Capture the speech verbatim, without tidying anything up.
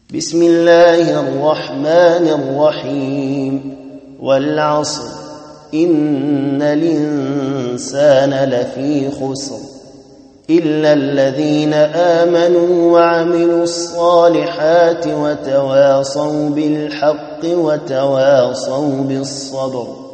بسم الله الرحمن الرحيم والعصر إن الإنسان لفي خسر إلا الذين آمنوا وعملوا الصالحات وتواصوا بالحق وتواصوا بالصبر